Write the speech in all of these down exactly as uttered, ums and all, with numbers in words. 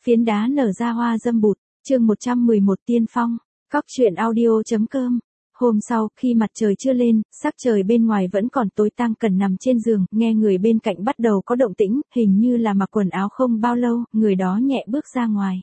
Phiến đá nở ra hoa dâm bụt, chương một trăm mười một tiên phong, Cóc truyện audio.com. Hôm sau, khi mặt trời chưa lên, sắc trời bên ngoài vẫn còn tối, Tăng Cần nằm trên giường, nghe người bên cạnh bắt đầu có động tĩnh, hình như là mặc quần áo không bao lâu, người đó nhẹ bước ra ngoài.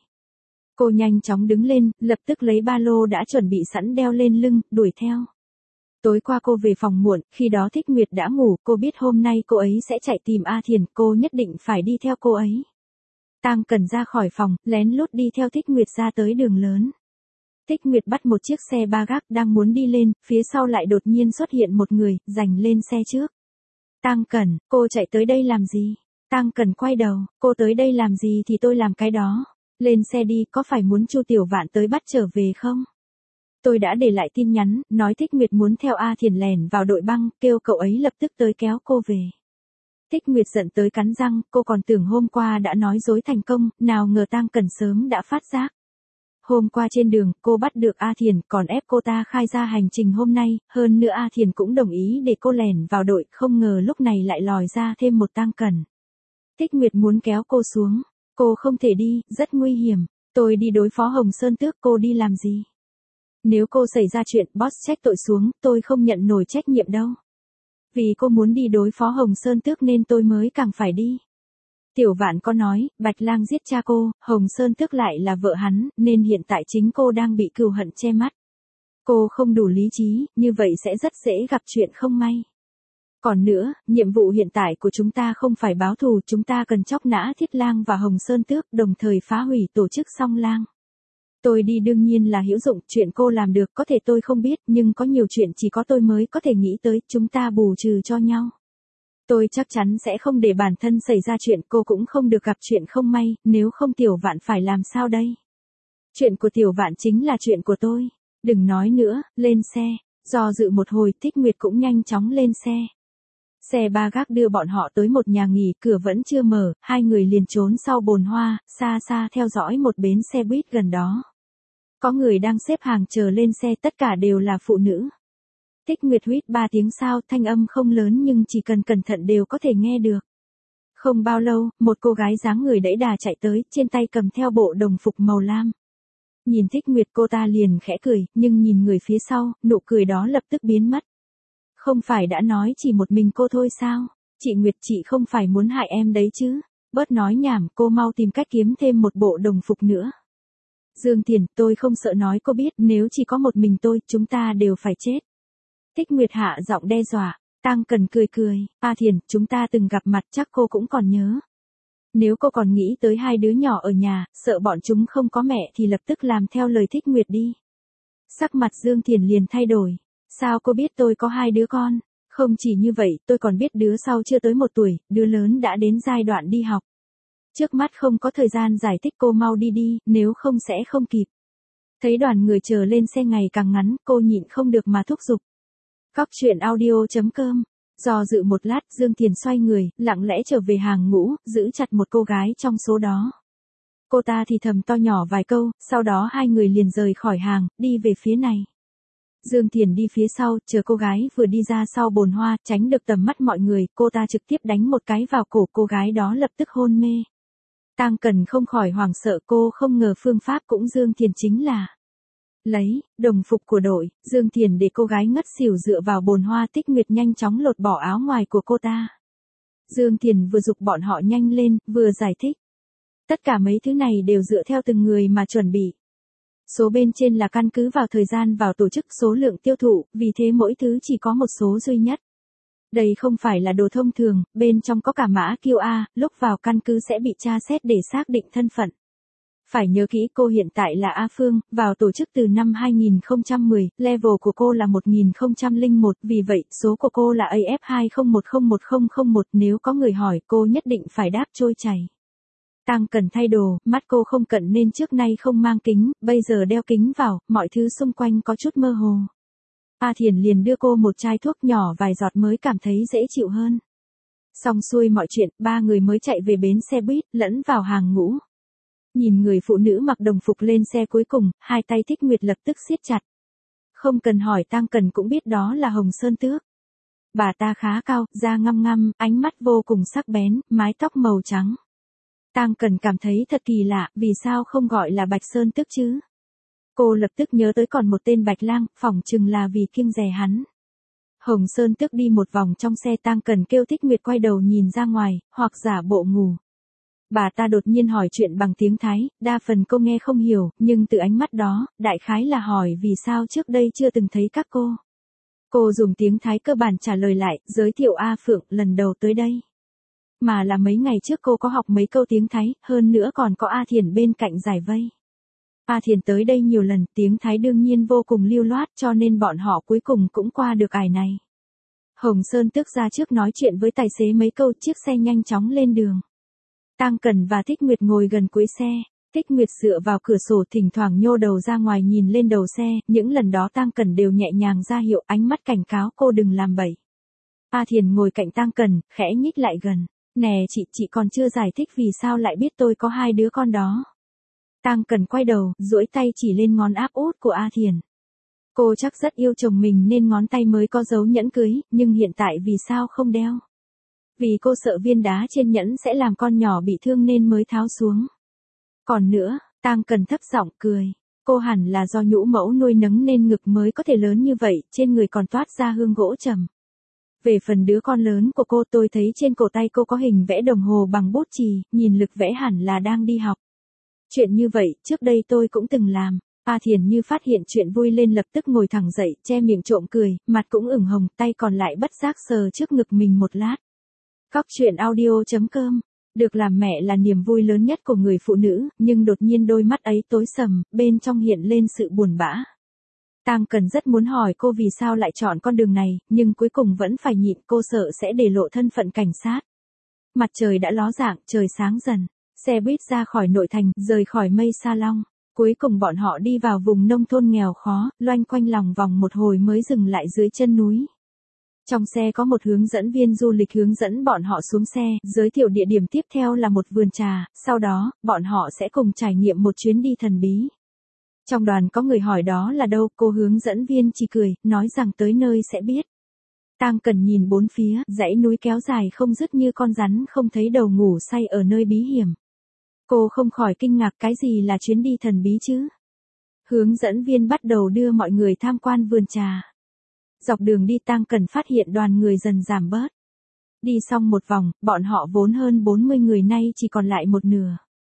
Cô nhanh chóng đứng lên, lập tức lấy ba lô đã chuẩn bị sẵn đeo lên lưng, đuổi theo. Tối qua cô về phòng muộn, khi đó Thích Nguyệt đã ngủ, cô biết hôm nay cô ấy sẽ chạy tìm A Thiền, cô nhất định phải đi theo cô ấy. Tăng Cần ra khỏi phòng, lén lút đi theo Thích Nguyệt ra tới đường lớn. Thích Nguyệt bắt một chiếc xe ba gác đang muốn đi lên, phía sau lại đột nhiên xuất hiện một người, giành lên xe trước. Tăng Cần, cô chạy tới đây làm gì? Tăng Cần quay đầu, cô tới đây làm gì thì tôi làm cái đó. Lên xe đi, có phải muốn Chu Tiểu Vạn tới bắt trở về không? Tôi đã để lại tin nhắn, nói Thích Nguyệt muốn theo A Thiền lẻn vào đội băng, kêu cậu ấy lập tức tới kéo cô về. Thích Nguyệt giận tới cắn răng, cô còn tưởng hôm qua đã nói dối thành công, nào ngờ Tăng Cần sớm đã phát giác. Hôm qua trên đường, cô bắt được A Thiền, còn ép cô ta khai ra hành trình hôm nay, hơn nữa A Thiền cũng đồng ý để cô lẻn vào đội, không ngờ lúc này lại lòi ra thêm một Tăng Cần. Thích Nguyệt muốn kéo cô xuống, cô không thể đi, rất nguy hiểm, tôi đi đối phó Hồng Sơn Tước, cô đi làm gì? Nếu cô xảy ra chuyện, boss trách tội xuống, tôi không nhận nổi trách nhiệm đâu. Vì cô muốn đi đối phó Hồng Sơn Tước nên tôi mới càng phải đi. Tiểu Vạn có nói, Bạch Lang giết cha cô, Hồng Sơn Tước lại là vợ hắn, nên hiện tại chính cô đang bị cừu hận che mắt. Cô không đủ lý trí, như vậy sẽ rất dễ gặp chuyện không may. Còn nữa, nhiệm vụ hiện tại của chúng ta không phải báo thù, chúng ta cần chóc nã Thiết Lang và Hồng Sơn Tước, đồng thời phá hủy tổ chức Song Lang. Tôi đi đương nhiên là hữu dụng, chuyện cô làm được có thể tôi không biết, nhưng có nhiều chuyện chỉ có tôi mới có thể nghĩ tới, chúng ta bù trừ cho nhau. Tôi chắc chắn sẽ không để bản thân xảy ra chuyện, cô cũng không được gặp chuyện không may, nếu không Tiểu Vạn phải làm sao đây? Chuyện của Tiểu Vạn chính là chuyện của tôi. Đừng nói nữa, lên xe. Do dự một hồi, Thích Nguyệt cũng nhanh chóng lên xe. Xe ba gác đưa bọn họ tới một nhà nghỉ, cửa vẫn chưa mở, hai người liền trốn sau bồn hoa, xa xa theo dõi một bến xe buýt gần đó. Có người đang xếp hàng chờ lên xe, tất cả đều là phụ nữ. Thích Nguyệt huýt ba tiếng sao, thanh âm không lớn nhưng chỉ cần cẩn thận đều có thể nghe được. Không bao lâu, một cô gái dáng người đẫy đà chạy tới, trên tay cầm theo bộ đồng phục màu lam. Nhìn Thích Nguyệt cô ta liền khẽ cười, nhưng nhìn người phía sau, nụ cười đó lập tức biến mất. Không phải đã nói chỉ một mình cô thôi sao? Chị Nguyệt, chị không phải muốn hại em đấy chứ? Bớt nói nhảm, cô mau tìm cách kiếm thêm một bộ đồng phục nữa. Dương Thiền, tôi không sợ nói cô biết, nếu chỉ có một mình tôi, chúng ta đều phải chết. Thích Nguyệt hạ giọng đe dọa. Tăng Cần cười cười, A Thiền, chúng ta từng gặp mặt chắc cô cũng còn nhớ. Nếu cô còn nghĩ tới hai đứa nhỏ ở nhà, sợ bọn chúng không có mẹ thì lập tức làm theo lời Thích Nguyệt đi. Sắc mặt Dương Thiền liền thay đổi. Sao cô biết tôi có hai đứa con? Không chỉ như vậy, tôi còn biết đứa sau chưa tới một tuổi, đứa lớn đã đến giai đoạn đi học. Trước mắt không có thời gian giải thích, cô mau đi đi, nếu không sẽ không kịp. Thấy đoàn người chờ lên xe ngày càng ngắn, cô nhịn không được mà thúc giục. Cóc truyện audio.com. Do dự một lát, Dương Thiền xoay người, lặng lẽ trở về hàng ngũ, giữ chặt một cô gái trong số đó. Cô ta thì thầm to nhỏ vài câu, sau đó hai người liền rời khỏi hàng, đi về phía này. Dương Thiền đi phía sau, chờ cô gái vừa đi ra sau bồn hoa, tránh được tầm mắt mọi người, cô ta trực tiếp đánh một cái vào cổ cô gái đó lập tức hôn mê. Tăng Cần không khỏi hoảng sợ, cô không ngờ phương pháp cũng Dương Thiền chính là lấy đồng phục của đội. Dương Thiền để cô gái ngất xỉu dựa vào bồn hoa, Thích Nguyệt nhanh chóng lột bỏ áo ngoài của cô ta. Dương Thiền vừa giục bọn họ nhanh lên, vừa giải thích. Tất cả mấy thứ này đều dựa theo từng người mà chuẩn bị. Số bên trên là căn cứ vào thời gian vào tổ chức, số lượng tiêu thụ, vì thế mỗi thứ chỉ có một số duy nhất. Đây không phải là đồ thông thường, bên trong có cả mã quy rờ, lúc vào căn cứ sẽ bị tra xét để xác định thân phận. Phải nhớ kỹ cô hiện tại là A Phương, vào tổ chức từ năm hai nghìn không trăm mười, level của cô là một nghìn không trăm lẻ một, vì vậy, số của cô là A F hai không một không một không không một, nếu có người hỏi cô nhất định phải đáp trôi chảy. Tăng Cần thay đồ, mắt cô không cận nên trước nay không mang kính, bây giờ đeo kính vào, mọi thứ xung quanh có chút mơ hồ. A Thiền liền đưa cô một chai thuốc nhỏ vài giọt mới cảm thấy dễ chịu hơn. Xong xuôi mọi chuyện, ba người mới chạy về bến xe buýt, lẫn vào hàng ngũ. Nhìn người phụ nữ mặc đồng phục lên xe cuối cùng, hai tay Thích Nguyệt lập tức siết chặt. Không cần hỏi, Tăng Cần cũng biết đó là Hồng Sơn Tước. Bà ta khá cao, da ngăm ngăm, ánh mắt vô cùng sắc bén, mái tóc màu trắng. Tang Cần cảm thấy thật kỳ lạ, vì sao không gọi là Bạch Sơn Tước chứ? Cô lập tức nhớ tới còn một tên Bạch Lang, phỏng chừng là vì kiêng dè hắn. Hồng Sơn Tước đi một vòng trong xe, Tang Cần kêu Thích Nguyệt quay đầu nhìn ra ngoài, hoặc giả bộ ngủ. Bà ta đột nhiên hỏi chuyện bằng tiếng Thái, đa phần cô nghe không hiểu, nhưng từ ánh mắt đó, đại khái là hỏi vì sao trước đây chưa từng thấy các cô. Cô dùng tiếng Thái cơ bản trả lời lại, giới thiệu A Phượng, lần đầu tới đây. Mà là mấy ngày trước cô có học mấy câu tiếng Thái, hơn nữa còn có A Thiền bên cạnh giải vây. A Thiền tới đây nhiều lần, tiếng Thái đương nhiên vô cùng lưu loát, cho nên bọn họ cuối cùng cũng qua được ải này. Hồng Sơn Tước ra trước nói chuyện với tài xế mấy câu, chiếc xe nhanh chóng lên đường. Tang Cần và Thích Nguyệt ngồi gần cuối xe. Thích Nguyệt dựa vào cửa sổ, thỉnh thoảng nhô đầu ra ngoài nhìn lên đầu xe, những lần đó Tang Cần đều nhẹ nhàng ra hiệu, ánh mắt cảnh cáo cô đừng làm bậy. A Thiền ngồi cạnh Tang Cần, khẽ nhích lại gần. Nè chị, chị còn chưa giải thích vì sao lại biết tôi có hai đứa con đó. Tang Cần quay đầu, duỗi tay chỉ lên ngón áp út của A Thiền. Cô chắc rất yêu chồng mình nên ngón tay mới có dấu nhẫn cưới, nhưng hiện tại vì sao không đeo? Vì cô sợ viên đá trên nhẫn sẽ làm con nhỏ bị thương nên mới tháo xuống. Còn nữa, Tang Cần thấp giọng cười. Cô hẳn là do nhũ mẫu nuôi nấng nên ngực mới có thể lớn như vậy, trên người còn toát ra hương gỗ trầm. Về phần đứa con lớn của cô, tôi thấy trên cổ tay cô có hình vẽ đồng hồ bằng bút chì, nhìn lực vẽ hẳn là đang đi học. Chuyện như vậy, trước đây tôi cũng từng làm. A Thiền như phát hiện chuyện vui lên, lập tức ngồi thẳng dậy, che miệng trộm cười, mặt cũng ửng hồng, tay còn lại bất giác sờ trước ngực mình một lát. Cóc truyện audio chấm com. Được làm mẹ là niềm vui lớn nhất của người phụ nữ, nhưng đột nhiên đôi mắt ấy tối sầm, bên trong hiện lên sự buồn bã. Tang Cần rất muốn hỏi cô vì sao lại chọn con đường này, nhưng cuối cùng vẫn phải nhịn, cô sợ sẽ để lộ thân phận cảnh sát. Mặt trời đã ló dạng, trời sáng dần. Xe buýt ra khỏi nội thành, rời khỏi Mây Sa Long. Cuối cùng bọn họ đi vào vùng nông thôn nghèo khó, loanh quanh lòng vòng một hồi mới dừng lại dưới chân núi. Trong xe có một hướng dẫn viên du lịch hướng dẫn bọn họ xuống xe, giới thiệu địa điểm tiếp theo là một vườn trà, sau đó, bọn họ sẽ cùng trải nghiệm một chuyến đi thần bí. Trong đoàn có người hỏi đó là đâu, cô hướng dẫn viên chỉ cười, nói rằng tới nơi sẽ biết. Tang Cần nhìn bốn phía, dãy núi kéo dài không dứt như con rắn không thấy đầu ngủ say ở nơi bí hiểm. Cô không khỏi kinh ngạc, cái gì là chuyến đi thần bí chứ? Hướng dẫn viên bắt đầu đưa mọi người tham quan vườn trà. Dọc đường đi Tang Cần phát hiện đoàn người dần giảm bớt. Đi xong một vòng, bọn họ vốn hơn bốn mươi người nay chỉ còn lại một nửa.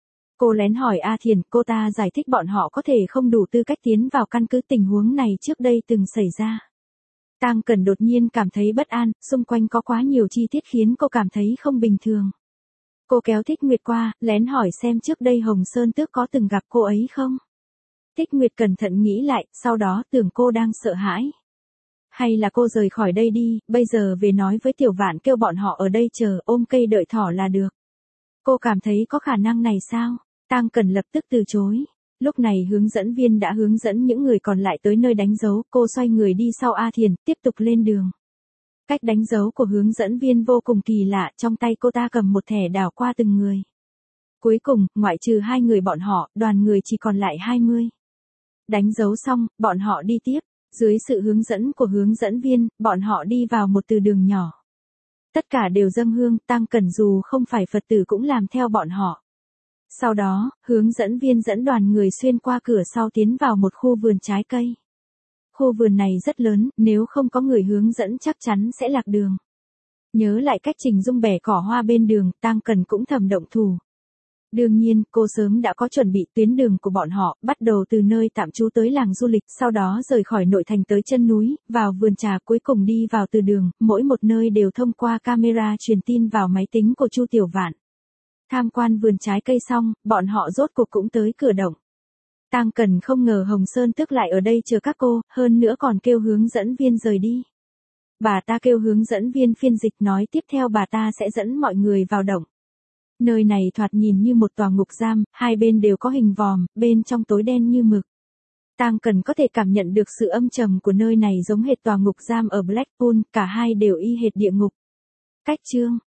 Cô lén hỏi A Thiền, cô ta giải thích bọn họ có thể không đủ tư cách tiến vào căn cứ, tình huống này trước đây từng xảy ra. Tang Cần đột nhiên cảm thấy bất an, xung quanh có quá nhiều chi tiết khiến cô cảm thấy không bình thường. Cô kéo Thích Nguyệt qua, lén hỏi xem trước đây Hồng Sơn Tước có từng gặp cô ấy không? Thích Nguyệt cẩn thận nghĩ lại, sau đó tưởng cô đang sợ hãi. Hay là cô rời khỏi đây đi, bây giờ về nói với Tiểu Vạn kêu bọn họ ở đây chờ, ôm cây đợi thỏ là được. Cô cảm thấy có khả năng này sao? Tang Cần lập tức từ chối. Lúc này hướng dẫn viên đã hướng dẫn những người còn lại tới nơi đánh dấu, cô xoay người đi sau A Thiền, tiếp tục lên đường. Cách đánh dấu của hướng dẫn viên vô cùng kỳ lạ, trong tay cô ta cầm một thẻ đảo qua từng người. Cuối cùng, ngoại trừ hai người bọn họ, đoàn người chỉ còn lại hai mươi. Đánh dấu xong, bọn họ đi tiếp. Dưới sự hướng dẫn của hướng dẫn viên, bọn họ đi vào một từ đường nhỏ. Tất cả đều dâng hương, Tang Cần dù không phải Phật tử cũng làm theo bọn họ. Sau đó, hướng dẫn viên dẫn đoàn người xuyên qua cửa sau tiến vào một khu vườn trái cây. Khu vườn này rất lớn, nếu không có người hướng dẫn chắc chắn sẽ lạc đường. Nhớ lại cách Trình Dung bẻ cỏ hoa bên đường, Tang Cần cũng thầm động thủ. Đương nhiên, cô sớm đã có chuẩn bị, tuyến đường của bọn họ, bắt đầu từ nơi tạm trú tới làng du lịch, sau đó rời khỏi nội thành tới chân núi, vào vườn trà, cuối cùng đi vào từ đường, mỗi một nơi đều thông qua camera truyền tin vào máy tính của Chu Tiểu Vạn. Tham quan vườn trái cây xong, bọn họ rốt cuộc cũng tới cửa động. Tang Cần không ngờ Hồng Sơn Tước lại ở đây chờ các cô, hơn nữa còn kêu hướng dẫn viên rời đi. Bà ta kêu hướng dẫn viên phiên dịch nói tiếp theo bà ta sẽ dẫn mọi người vào động. Nơi này thoạt nhìn như một tòa ngục giam, hai bên đều có hình vòm, bên trong tối đen như mực. Tang Cần có thể cảm nhận được sự âm trầm của nơi này giống hệt tòa ngục giam ở Blackpool, cả hai đều y hệt địa ngục. Cách chương